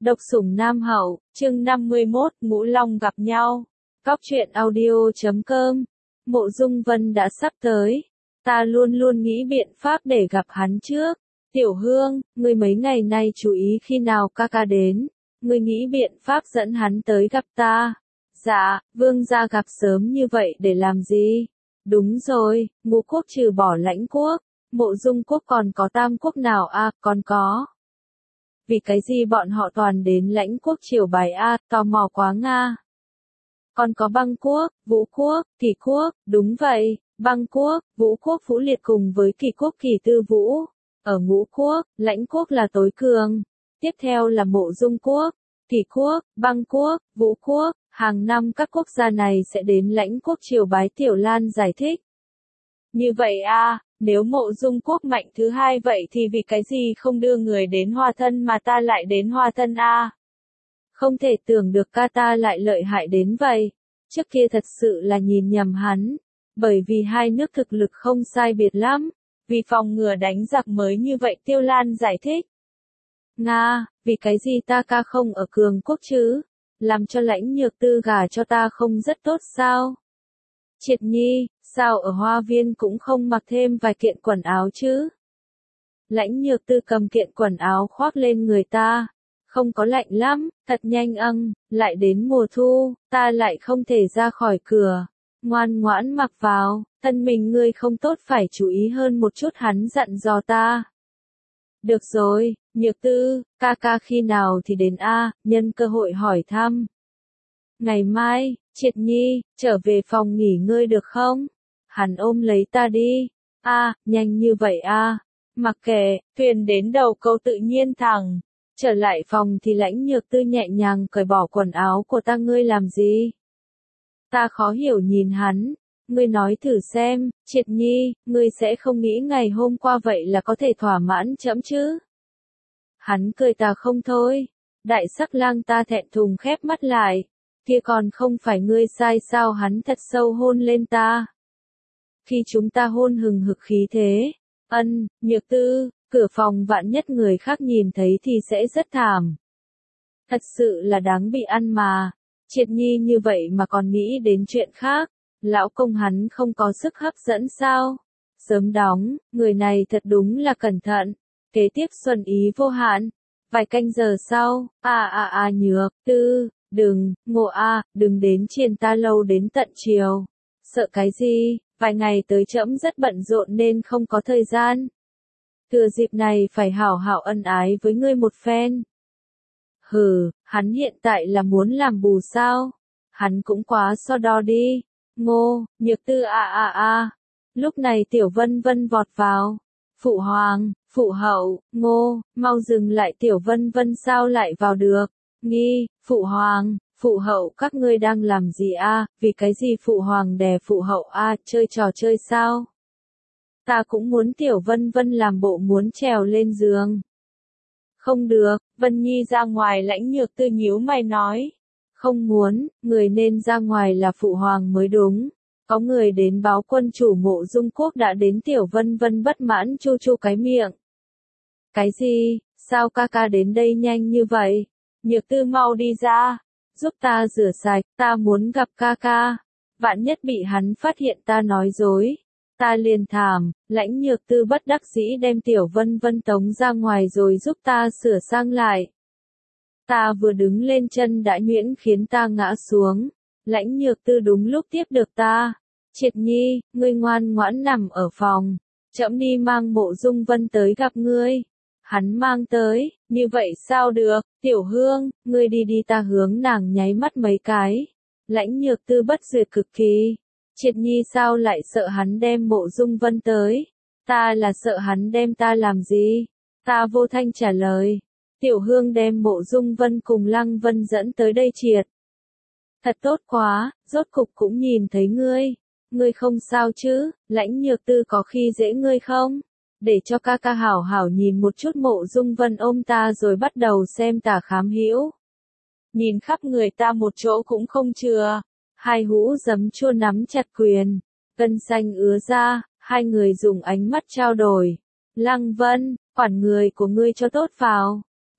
Độc sủng Nam Hậu, chương 51, Ngũ Long gặp nhau. Cóc truyện audio.com. Mộ Dung Vân đã sắp tới. Ta luôn luôn nghĩ biện pháp để gặp hắn trước. Tiểu Hương, ngươi mấy ngày nay chú ý khi nào ca ca đến. Ngươi nghĩ biện pháp dẫn hắn tới gặp ta. Dạ, vương gia gặp sớm như vậy để làm gì? Đúng rồi, Ngũ quốc trừ bỏ Lãnh quốc, Mộ Dung quốc còn có Tam quốc nào à, còn có. Vì cái gì bọn họ toàn đến Lãnh quốc triều bái a, tò mò quá nga. Còn có Băng quốc, Vũ quốc, Kỳ quốc, đúng vậy, Băng quốc, Vũ quốc Vũ Liệt cùng với Kỳ quốc Kỳ Tư Vũ. Ở Ngũ quốc, Lãnh quốc là tối cường. Tiếp theo là Mộ Dung quốc, Kỳ quốc, Băng quốc, Vũ quốc. Hàng năm các quốc gia này sẽ đến Lãnh quốc triều bái. Tiểu Lan giải thích. Như vậy a, nếu Mộ Dung quốc mạnh thứ hai vậy thì vì cái gì không đưa người đến Hoa Thân mà ta lại đến Hoa Thân a? Không thể tưởng được ca ta lại lợi hại đến vậy. Trước kia thật sự là nhìn nhầm hắn. Bởi vì hai nước thực lực không sai biệt lắm. Vì phòng ngừa đánh giặc mới như vậy. Tiêu Lan giải thích. Nga, vì cái gì ta ca không ở cường quốc chứ? Làm cho Lãnh Nhược Tư gả cho ta không rất tốt sao? Triệt Nhi, sao ở Hoa Viên cũng không mặc thêm vài kiện quần áo chứ? Lãnh Nhược Tư cầm kiện quần áo khoác lên người ta. Không có lạnh lắm, thật nhanh lại đến mùa thu, ta lại không thể ra khỏi cửa. Ngoan ngoãn mặc vào, thân mình ngươi không tốt phải chú ý hơn một chút, hắn dặn dò ta. Được rồi, Nhược Tư, ca ca khi nào thì đến a, nhân cơ hội hỏi thăm. Ngày mai, Triệt Nhi, trở về phòng nghỉ ngơi được không? Hắn ôm lấy ta đi. Nhanh như vậy a. Mặc kệ, thuyền đến đầu câu tự nhiên thẳng. Trở lại phòng thì Lãnh Nhược Tư nhẹ nhàng cởi bỏ quần áo của ta. Ngươi làm gì? Ta khó hiểu nhìn hắn. Ngươi nói thử xem, Triệt Nhi, ngươi sẽ không nghĩ ngày hôm qua vậy là có thể thỏa mãn trẫm chứ? Hắn cười ta không thôi. Đại sắc lang ta thẹn thùng khép mắt lại. Kia còn không phải ngươi sai sao? Hắn thật sâu hôn lên ta. Khi chúng ta hôn hừng hực khí thế. Nhược Tư, cửa phòng vạn nhất người khác nhìn thấy thì sẽ rất thảm. Thật sự là đáng bị ăn mà. Triệt Nhi như vậy mà còn nghĩ đến chuyện khác. Lão công hắn không có sức hấp dẫn sao? Sớm đóng, người này thật đúng là cẩn thận. Kế tiếp xuân ý vô hạn. Vài canh giờ sau, Nhược Tư, đừng đến chiền ta lâu đến tận chiều. Sợ cái gì, vài ngày tới trẫm rất bận rộn nên không có thời gian. Thừa dịp này phải hảo hảo ân ái với ngươi một phen. Hừ, hắn hiện tại là muốn làm bù sao? Hắn cũng quá so đo đi. Nhược Tư Lúc này Tiểu Vân Vân vọt vào. Phụ hoàng, phụ hậu, mau dừng lại. Tiểu Vân Vân sao lại vào được? Phụ hoàng, phụ hậu các ngươi đang làm gì a? Vì cái gì phụ hoàng đè phụ hậu a? Chơi trò chơi sao? Ta cũng muốn. Tiểu Vân Vân làm bộ muốn trèo lên giường. Không được, Vân Nhi ra ngoài. Lãnh Nhược Tư nhíu mày nói. Không muốn, người nên ra ngoài là phụ hoàng mới đúng. Có người đến báo quân chủ Mộ Dung quốc đã đến. Tiểu Vân Vân bất mãn chu chu cái miệng. Cái gì, sao ca ca đến đây nhanh như vậy? Nhược Tư mau đi ra, giúp ta rửa sạch, ta muốn gặp ca ca. Vạn nhất bị hắn phát hiện ta nói dối. Ta liền thảm. Lãnh Nhược Tư bất đắc dĩ đem Tiểu Vân Vân tống ra ngoài rồi giúp ta sửa sang lại. Ta vừa đứng lên chân đã nhuyễn khiến ta ngã xuống. Lãnh Nhược Tư đúng lúc tiếp được ta. Triệt Nhi, ngươi ngoan ngoãn nằm ở phòng. Trẫm đi mang Mộ Dung Vân tới gặp ngươi. Hắn mang tới, như vậy sao được? Tiểu Hương, ngươi đi đi. Ta hướng nàng nháy mắt mấy cái. Lãnh Nhược Tư bất duyệt cực kỳ. Triệt Nhi sao lại sợ hắn đem Mộ Dung Vân tới? Ta là sợ hắn đem ta làm gì? Ta vô thanh trả lời. Tiểu Hương đem Mộ Dung Vân cùng Lăng Vân dẫn tới đây triệt. Thật tốt quá, rốt cục cũng nhìn thấy ngươi. Ngươi không sao chứ? Lãnh Nhược Tư có khi dễ ngươi không? Để cho ca ca hảo hảo nhìn một chút. Mộ Dung Vân ôm ta rồi bắt đầu xem tả khám hữu. Nhìn khắp người ta một chỗ cũng không chừa. Hai hũ giấm chua nắm chặt quyền. Gân xanh ứa ra, hai người dùng ánh mắt trao đổi. Lăng Vân, quản người của ngươi cho tốt vào.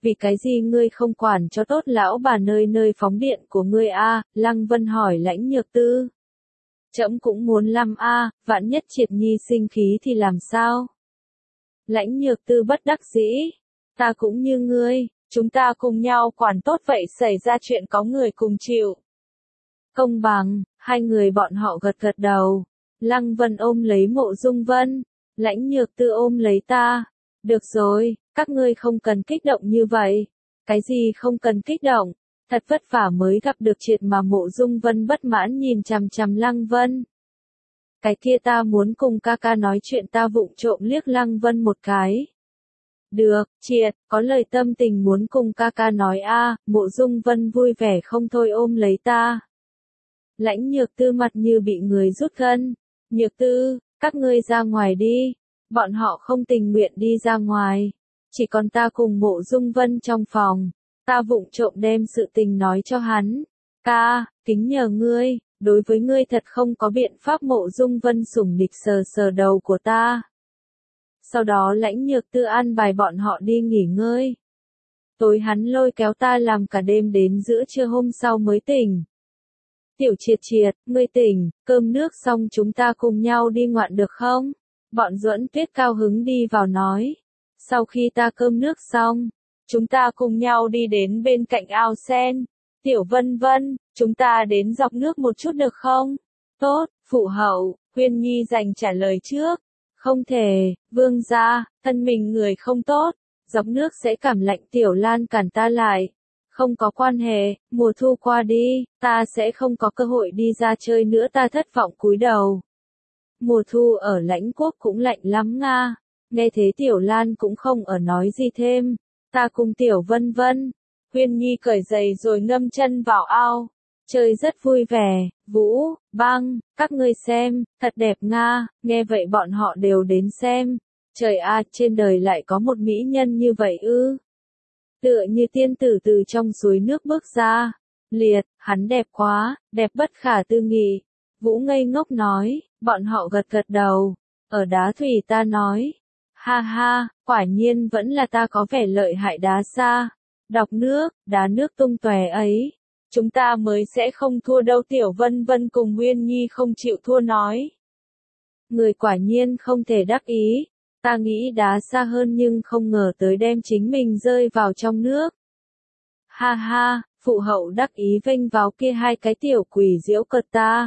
Vì cái gì ngươi không quản cho tốt lão bà nơi nơi phóng điện của ngươi a? Lăng Vân hỏi Lãnh Nhược Tư. Trẫm cũng muốn làm a, vạn nhất Triệt Nhi sinh khí thì làm sao? Lãnh Nhược Tư bất đắc dĩ. Ta cũng như ngươi, chúng ta cùng nhau quản tốt vậy xảy ra chuyện có người cùng chịu. Công bằng, hai người bọn họ gật gật đầu. Lăng Vân ôm lấy Mộ Dung Vân, Lãnh Nhược Tư ôm lấy ta. Được rồi, các ngươi không cần kích động như vậy. Cái gì không cần kích động? Thật vất vả mới gặp được Triệt mà. Mộ Dung Vân bất mãn nhìn chằm chằm Lăng Vân. Cái kia ta muốn cùng ca ca nói chuyện. Ta vụng trộm liếc Lăng Vân một cái. Được, Triệt, có lời tâm tình muốn cùng ca ca nói a. Mộ Dung Vân vui vẻ không thôi ôm lấy ta. Lãnh Nhược Tư mặt như bị người rút gân. Nhược Tư, các ngươi ra ngoài đi. Bọn họ không tình nguyện đi ra ngoài. Chỉ còn ta cùng Mộ Dung Vân trong phòng. Ta vụng trộm đem sự tình nói cho hắn. Ca, kính nhờ ngươi, đối với ngươi thật không có biện pháp. Mộ Dung Vân sủng nịch sờ sờ đầu của ta. Sau đó Lãnh Nhược Tư an bài bọn họ đi nghỉ ngơi. Tối hắn lôi kéo ta làm cả đêm đến giữa trưa hôm sau mới tỉnh. Tiểu Triệt Triệt, ngươi tỉnh, cơm nước xong chúng ta cùng nhau đi ngoạn được không? Bọn Duẫn Tuyết cao hứng đi vào nói. Sau khi ta cơm nước xong, chúng ta cùng nhau đi đến bên cạnh ao sen. Tiểu Vân Vân, chúng ta đến dọc nước một chút được không? Tốt, phụ hậu, Huyên Nhi dành trả lời trước. Không thể, vương gia, thân mình người không tốt, dọc nước sẽ cảm lạnh. Tiểu Lan cản ta lại. Không có quan hệ, mùa thu qua đi, ta sẽ không có cơ hội đi ra chơi nữa. Ta thất vọng cúi đầu. Mùa thu ở Lãnh Quốc cũng lạnh lắm nga. Nghe thế Tiểu Lan cũng không ở nói gì thêm. Ta cùng Tiểu Vân Vân, Huyên Nhi cởi giày rồi ngâm chân vào ao. Chơi rất vui vẻ. Vũ, Băng, các ngươi xem, thật đẹp nga. Nghe vậy bọn họ đều đến xem. Trời a, trên đời lại có một mỹ nhân như vậy ư? Tựa như tiên tử từ trong suối nước bước ra. Liệt, hắn đẹp quá, đẹp bất khả tư nghị. Vũ ngây ngốc nói, bọn họ gật gật đầu. Ở đá thủy ta nói. Ha ha, quả nhiên vẫn là ta có vẻ lợi hại. Đá xa, đọc nước, đá nước tung tóe ấy. Chúng ta mới sẽ không thua đâu. Tiểu Vân Vân cùng Huyên Nhi không chịu thua nói. Người quả nhiên không thể đắc ý. Ta nghĩ đá xa hơn nhưng không ngờ tới đem chính mình rơi vào trong nước. Ha ha, phụ hậu đắc ý vênh vào kia hai cái tiểu quỷ giễu cợt ta.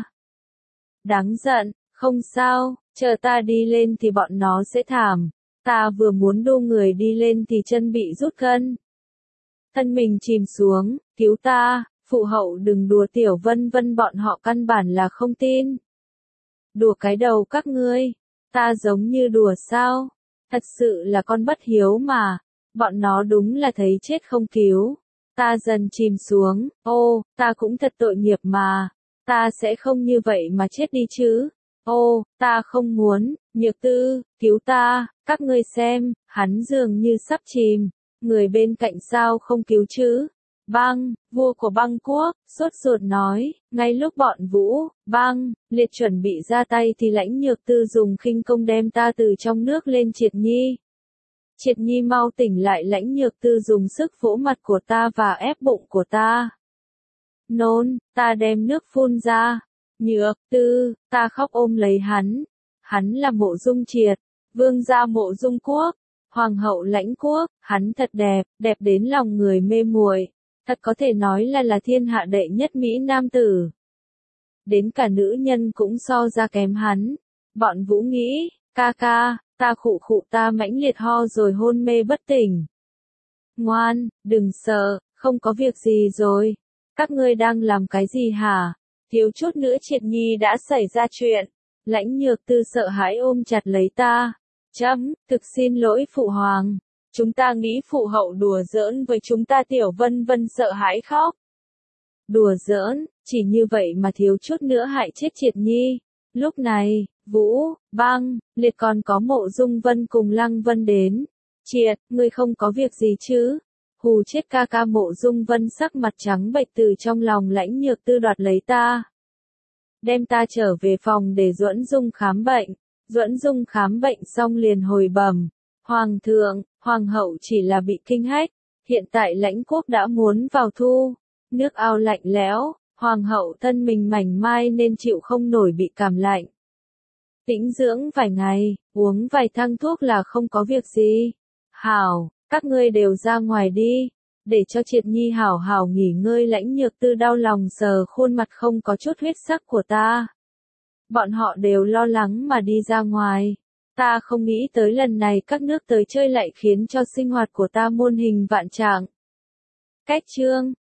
Đáng giận, không sao, chờ ta đi lên thì bọn nó sẽ thảm. Ta vừa muốn đu người đi lên thì chân bị rút gân. Thân mình chìm xuống, cứu ta, phụ hậu đừng đùa. Tiểu Vân Vân bọn họ căn bản là không tin. Đùa cái đầu các ngươi, ta giống như đùa sao? Thật sự là con bất hiếu mà. Bọn nó đúng là thấy chết không cứu. Ta dần chìm xuống, ô, ta cũng thật tội nghiệp mà. Ta sẽ không như vậy mà chết đi chứ. Ô, ta không muốn. Nhược Tư, cứu ta, các ngươi xem, hắn dường như sắp chìm. Người bên cạnh sao không cứu chứ? Băng, vua của Băng Quốc, sốt ruột nói. Ngay lúc bọn Vũ, Băng, Liệt chuẩn bị ra tay thì Lãnh Nhược Tư dùng khinh công đem ta từ trong nước lên. Triệt Nhi, Triệt Nhi mau tỉnh lại. Lãnh Nhược Tư dùng sức vỗ mặt của ta và ép bụng của ta. Nôn, ta đem nước phun ra. Nhược Tư, ta khóc ôm lấy hắn. Hắn là Mộ Dung Triệt, vương gia Mộ Dung Quốc, hoàng hậu Lãnh Quốc. Hắn thật đẹp, đẹp đến lòng người mê muội. Thật có thể nói là thiên hạ đệ nhất mỹ nam tử. Đến cả nữ nhân cũng so ra kém hắn. Bọn Vũ nghĩ, ca ca, ta khụ khụ. Ta mãnh liệt ho rồi hôn mê bất tỉnh. Ngoan, đừng sợ, không có việc gì rồi. Các ngươi đang làm cái gì hả? Thiếu chút nữa Triệt Nhi đã xảy ra chuyện. Lãnh Nhược Tư sợ hãi ôm chặt lấy ta. Thực xin lỗi phụ hoàng. Chúng ta nghĩ phụ hậu đùa giỡn với chúng ta. Tiểu Vân Vân sợ hãi khóc. Đùa giỡn, chỉ như vậy mà thiếu chút nữa hại chết Triệt Nhi. Lúc này, Vũ, Băng, Liệt còn có Mộ Dung Vân cùng Lăng Vân đến. Triệt, ngươi không có việc gì chứ? Hù chết ca ca. Mộ Dung Vân sắc mặt trắng bệch từ trong lòng Lãnh Nhược Tư đoạt lấy ta. Đem ta trở về phòng để Duẫn Dung khám bệnh. Duẫn Dung khám bệnh xong liền hồi bẩm. Hoàng thượng, hoàng hậu chỉ là bị kinh hách. Hiện tại lãnh quốc đã muốn vào thu, nước ao lạnh lẽo, hoàng hậu thân mình mảnh mai nên chịu không nổi bị cảm lạnh. Tĩnh dưỡng vài ngày, uống vài thang thuốc là không có việc gì. Hảo, các ngươi đều ra ngoài đi, để cho Triệt Nhi hảo hảo nghỉ ngơi. Lãnh Nhược Tư đau lòng sờ khuôn mặt không có chút huyết sắc của ta. Bọn họ đều lo lắng mà đi ra ngoài. Ta không nghĩ tới lần này các nước tới chơi lại khiến cho sinh hoạt của ta muôn hình vạn trạng. Cách chương